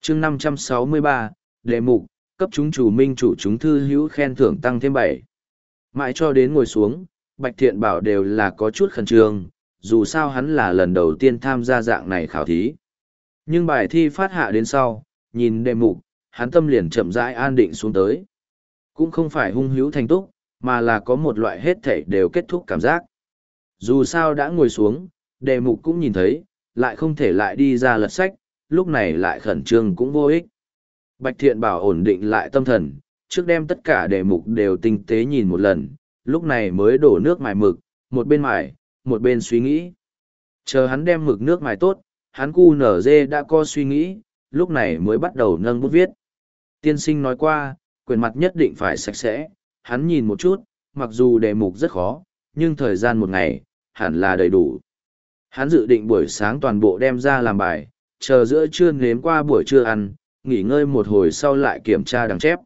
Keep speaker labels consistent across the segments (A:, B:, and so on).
A: chương 563, đề mục, cấp chúng chủ minh chủ chúng thư hữu khen thưởng tăng thêm 7. Mãi cho đến ngồi xuống, Bạch Thiện Bảo đều là có chút khẩn trương, dù sao hắn là lần đầu tiên tham gia dạng này khảo thí. Nhưng bài thi phát hạ đến sau, nhìn đề mục, hắn tâm liền chậm rãi an định xuống tới. Cũng không phải hung hữu thành túc, mà là có một loại hết thảy đều kết thúc cảm giác. Dù sao đã ngồi xuống, đề mục cũng nhìn thấy, lại không thể lại đi ra lật sách, lúc này lại khẩn trương cũng vô ích. Bạch Thiện Bảo ổn định lại tâm thần, trước đem tất cả đề mục đều tinh tế nhìn một lần, lúc này mới đổ nước mài mực, một bên mài, một bên suy nghĩ. Chờ hắn đem mực nước mài tốt, hắn QNZ đã có suy nghĩ, lúc này mới bắt đầu nâng bút viết. Tiên sinh nói qua, quyển mặt nhất định phải sạch sẽ, hắn nhìn một chút, mặc dù đề mục rất khó, nhưng thời gian một ngày, hẳn là đầy đủ. Hắn dự định buổi sáng toàn bộ đem ra làm bài, chờ giữa trưa nếm qua buổi trưa ăn, nghỉ ngơi một hồi sau lại kiểm tra đằng chép.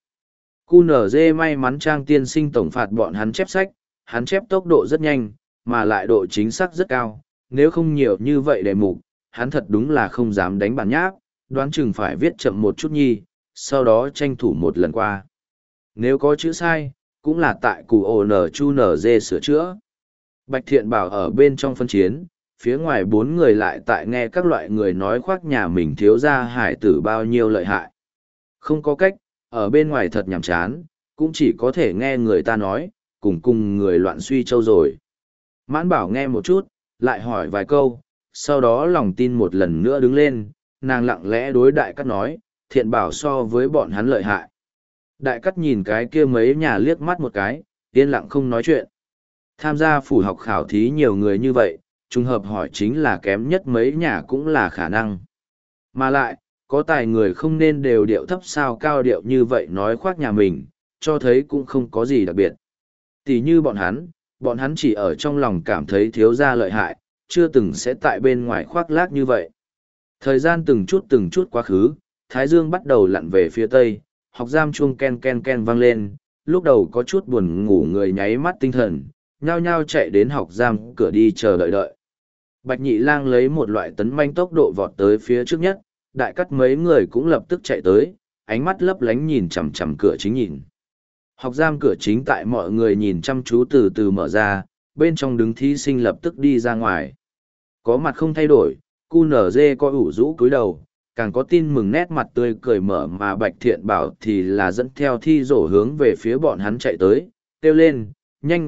A: QNZ may mắn Trang tiên sinh tổng phạt bọn hắn chép sách, hắn chép tốc độ rất nhanh, mà lại độ chính xác rất cao, nếu không nhiều như vậy đề mục, hắn thật đúng là không dám đánh bản nháp, đoán chừng phải viết chậm một chút nhi, sau đó tranh thủ một lần qua. Nếu có chữ sai, cũng là tại củ QNZ sửa chữa. Bạch Thiện Bảo ở bên trong phân chiến, phía ngoài 4 người lại tại nghe các loại người nói khoác nhà mình thiếu gia hải tử bao nhiêu lợi hại. Không có cách, ở bên ngoài thật nhàm chán, cũng chỉ có thể nghe người ta nói, cùng người loạn suy châu rồi. Mãn Bảo nghe một chút, lại hỏi vài câu, sau đó lòng tin một lần nữa đứng lên, nàng lặng lẽ đối Đại Cắt nói, Thiện Bảo so với bọn hắn lợi hại. Đại Cắt nhìn cái kia mấy nhà liếc mắt một cái, yên lặng không nói chuyện. Tham gia phủ học khảo thí nhiều người như vậy, trùng hợp hỏi chính là kém nhất mấy nhà cũng là khả năng. Mà lại, có tài người không nên đều điệu thấp sao cao điệu như vậy nói khoác nhà mình, cho thấy cũng không có gì đặc biệt. Tỷ như bọn hắn chỉ ở trong lòng cảm thấy thiếu gia lợi hại, chưa từng sẽ tại bên ngoài khoác lác như vậy. Thời gian từng chút quá khứ, Thái Dương bắt đầu lặn về phía tây, học giam chuông ken ken ken vang lên, lúc đầu có chút buồn ngủ người nháy mắt tinh thần, nhao nhao chạy đến học giam cửa đi chờ đợi. Bạch Nhị Lang lấy một loại tấn manh tốc độ vọt tới phía trước nhất, Đại Cắt mấy người cũng lập tức chạy tới, ánh mắt lấp lánh nhìn chằm chằm cửa chính nhìn. Học giam cửa chính tại mọi người nhìn chăm chú từ từ mở ra, bên trong đứng thí sinh lập tức đi ra ngoài. Có mặt không thay đổi, QNZ có ủ rũ cúi đầu, càng có tin mừng nét mặt tươi cười mở mà Bạch Thiện Bảo thì là dẫn theo thi rổ hướng về phía bọn hắn chạy tới, kêu lên, nhanh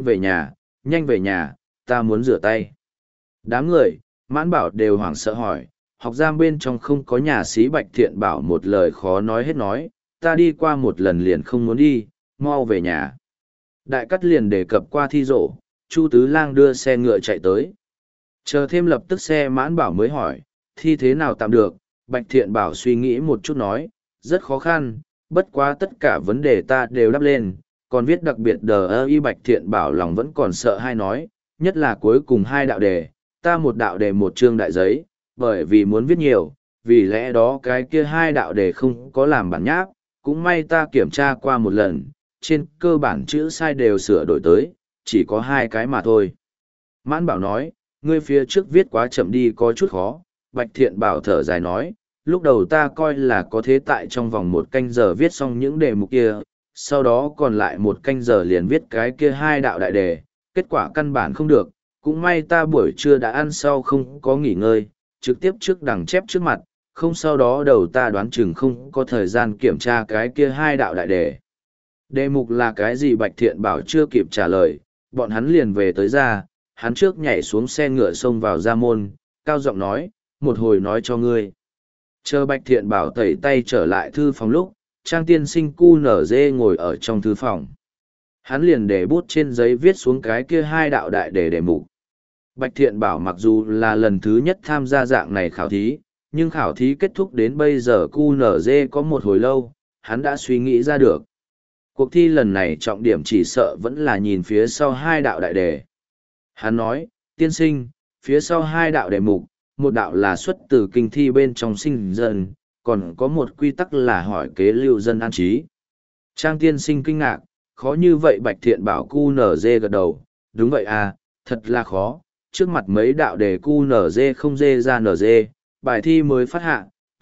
A: về nhà, ta muốn rửa tay. Đám người, Mãn Bảo đều hoảng sợ hỏi, học giam bên trong không có nhà xí. Bạch Thiện Bảo một lời khó nói hết nói, ta đi qua một lần liền không muốn đi, mau về nhà. Đại Cắt liền đề cập qua thi rổ, Chu Tứ Lang đưa xe ngựa chạy tới. Chờ thêm lập tức xe Mãn Bảo mới hỏi, thi thế nào tạm được. Bạch Thiện Bảo suy nghĩ một chút nói, rất khó khăn, bất quá tất cả vấn đề ta đều đáp lên, còn viết đặc biệt y. Bạch Thiện Bảo lòng vẫn còn sợ hay nói, nhất là cuối cùng 2 đạo đề, ta một đạo đề một chương đại giấy, bởi vì muốn viết nhiều, vì lẽ đó cái kia 2 đạo đề không có làm bản nháp, cũng may ta kiểm tra qua một lần, trên cơ bản chữ sai đều sửa đổi tới, chỉ có 2 cái mà thôi. Mãn Bảo nói, ngươi phía trước viết quá chậm đi có chút khó. Bạch Thiện Bảo thở dài nói, lúc đầu ta coi là có thế tại trong vòng 1 canh giờ viết xong những đề mục kia, sau đó còn lại 1 canh giờ liền viết cái kia 2 đạo đại đề, kết quả căn bản không được, cũng may ta buổi trưa đã ăn sau không có nghỉ ngơi, trực tiếp trước đằng chép trước mặt, không sau đó đầu ta đoán chừng không có thời gian kiểm tra cái kia 2 đạo đại đề. Đề mục là cái gì? Bạch Thiện Bảo chưa kịp trả lời, bọn hắn liền về tới ra, hắn trước nhảy xuống xe ngựa xông vào ra môn, cao giọng nói, một hồi nói cho ngươi. Chờ Bạch Thiện Bảo tẩy tay trở lại thư phòng lúc, Trang tiên sinh QNZ ngồi ở trong thư phòng. Hắn liền để bút trên giấy viết xuống cái kia 2 đạo đại đề mục. Bạch Thiện Bảo mặc dù là lần thứ nhất tham gia dạng này khảo thí, nhưng khảo thí kết thúc đến bây giờ QNZ có một hồi lâu, hắn đã suy nghĩ ra được. Cuộc thi lần này trọng điểm chỉ sợ vẫn là nhìn phía sau 2 đạo đại đề. Hắn nói, tiên sinh, phía sau 2 đạo đề mục, một đạo là xuất từ kinh thi bên trong sinh dân, còn có một quy tắc là hỏi kế lưu dân an trí. Trang tiên sinh kinh ngạc, khó như vậy? Bạch Thiện Bảo QNZ gật đầu, đúng vậy à, thật là khó, trước mặt mấy đạo đề QNZ không dê ra NG, bài thi mới phát hạ,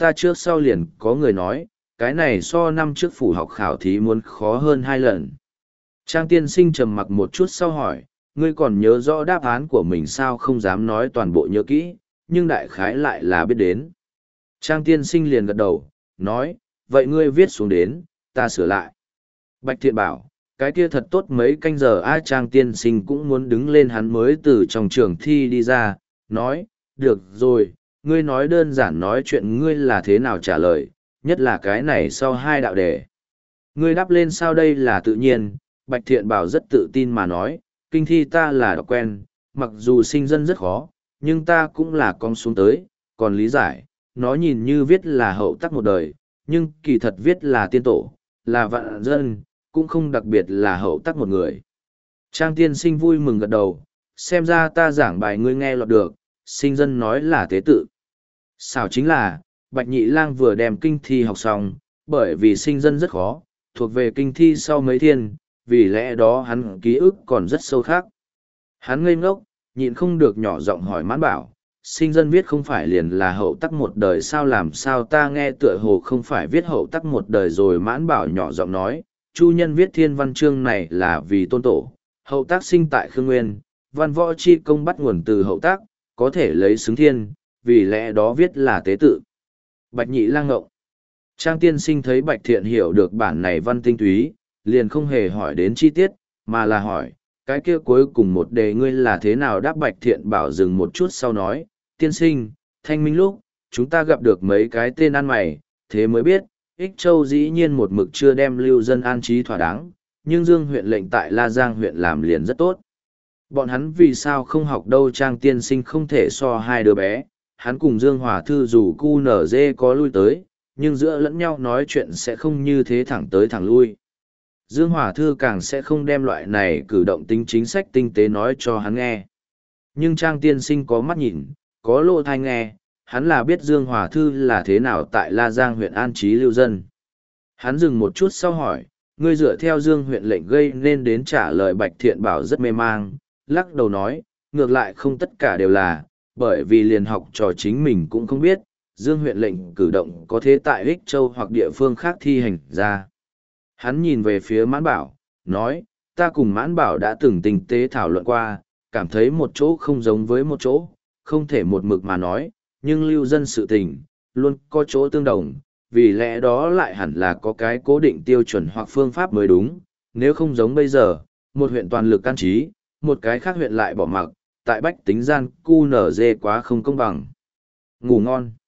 A: ta trước sau liền có người nói, cái này so năm trước phủ học khảo thí muốn khó hơn 2 lần. Trang tiên sinh trầm mặc một chút sau hỏi, ngươi còn nhớ rõ đáp án của mình sao? Không dám nói toàn bộ nhớ kỹ, nhưng đại khái lại là biết đến. Trang tiên sinh liền gật đầu, nói, vậy ngươi viết xuống đến, ta sửa lại. Bạch Thiện bảo, cái kia thật tốt mấy canh giờ. Trang tiên sinh cũng muốn đứng lên, hắn mới từ trong trường thi đi ra, nói, được rồi, ngươi nói đơn giản nói chuyện ngươi là thế nào trả lời, nhất là cái này sau 2 đạo đề. Ngươi đáp lên sao? Đây là tự nhiên. Bạch Thiện bảo rất tự tin mà nói, kinh thi ta là đọc quen, mặc dù sinh dân rất khó, nhưng ta cũng là con xuống tới, còn lý giải, nó nhìn như viết là hậu tắc một đời, nhưng kỳ thật viết là tiên tổ, là vạn dân, cũng không đặc biệt là hậu tắc một người. Trang tiên sinh vui mừng gật đầu, xem ra ta giảng bài ngươi nghe lọt được, sinh dân nói là tế tự. Xảo chính là, Bạch Nhị Lang vừa đem kinh thi học xong, bởi vì sinh dân rất khó, thuộc về kinh thi sau mấy thiên, vì lẽ đó hắn ký ức còn rất sâu khác. Hắn ngây ngốc, nhịn không được nhỏ giọng hỏi Mãn Bảo, sinh dân viết không phải liền là hậu tắc một đời sao? Làm sao ta nghe tựa hồ không phải viết hậu tắc một đời rồi? Mãn Bảo nhỏ giọng nói, Chu Nhân viết thiên văn chương này là vì tôn tổ, hậu tác sinh tại Khương Nguyên, văn võ chi công bắt nguồn từ hậu tác, có thể lấy xứng thiên, vì lẽ đó viết là tế tự. Bạch Nhị Lang ngộng. Trang tiên sinh thấy Bạch Thiện hiểu được bản này văn tinh túy, liền không hề hỏi đến chi tiết, mà là hỏi, cái kia cuối cùng một đề ngươi là thế nào đáp? Bạch Thiện bảo dừng một chút sau nói, tiên sinh, thanh minh lúc, chúng ta gặp được mấy cái tên ăn mày, thế mới biết, Ích Châu dĩ nhiên một mực chưa đem lưu dân an trí thỏa đáng, nhưng Dương huyện lệnh tại La Giang huyện làm liền rất tốt. Bọn hắn vì sao không học đâu? Trang tiên sinh không thể so hai đứa bé, hắn cùng Dương Hòa Thư dù cu nở dê có lui tới, nhưng giữa lẫn nhau nói chuyện sẽ không như thế thẳng tới thẳng lui. Dương Hòa Thư càng sẽ không đem loại này cử động tính chính sách tinh tế nói cho hắn nghe. Nhưng Trang tiên sinh có mắt nhìn, có lỗ tai nghe, hắn là biết Dương Hòa Thư là thế nào tại La Giang huyện an trí lưu dân. Hắn dừng một chút sau hỏi, ngươi dựa theo Dương huyện lệnh gây nên đến trả lời. Bạch Thiện bảo rất mê mang, lắc đầu nói, ngược lại không tất cả đều là, bởi vì liền học trò chính mình cũng không biết, Dương huyện lệnh cử động có thế tại Ích Châu hoặc địa phương khác thi hành ra. Hắn nhìn về phía Mãn Bảo, nói, ta cùng Mãn Bảo đã từng tinh tế thảo luận qua, cảm thấy một chỗ không giống với một chỗ, không thể một mực mà nói, nhưng lưu dân sự tình, luôn có chỗ tương đồng, vì lẽ đó lại hẳn là có cái cố định tiêu chuẩn hoặc phương pháp mới đúng, nếu không giống bây giờ, một huyện toàn lực can trí, một cái khác huyện lại bỏ mặc, tại bách tính gian cu nở dê quá không công bằng. Ngủ ngon.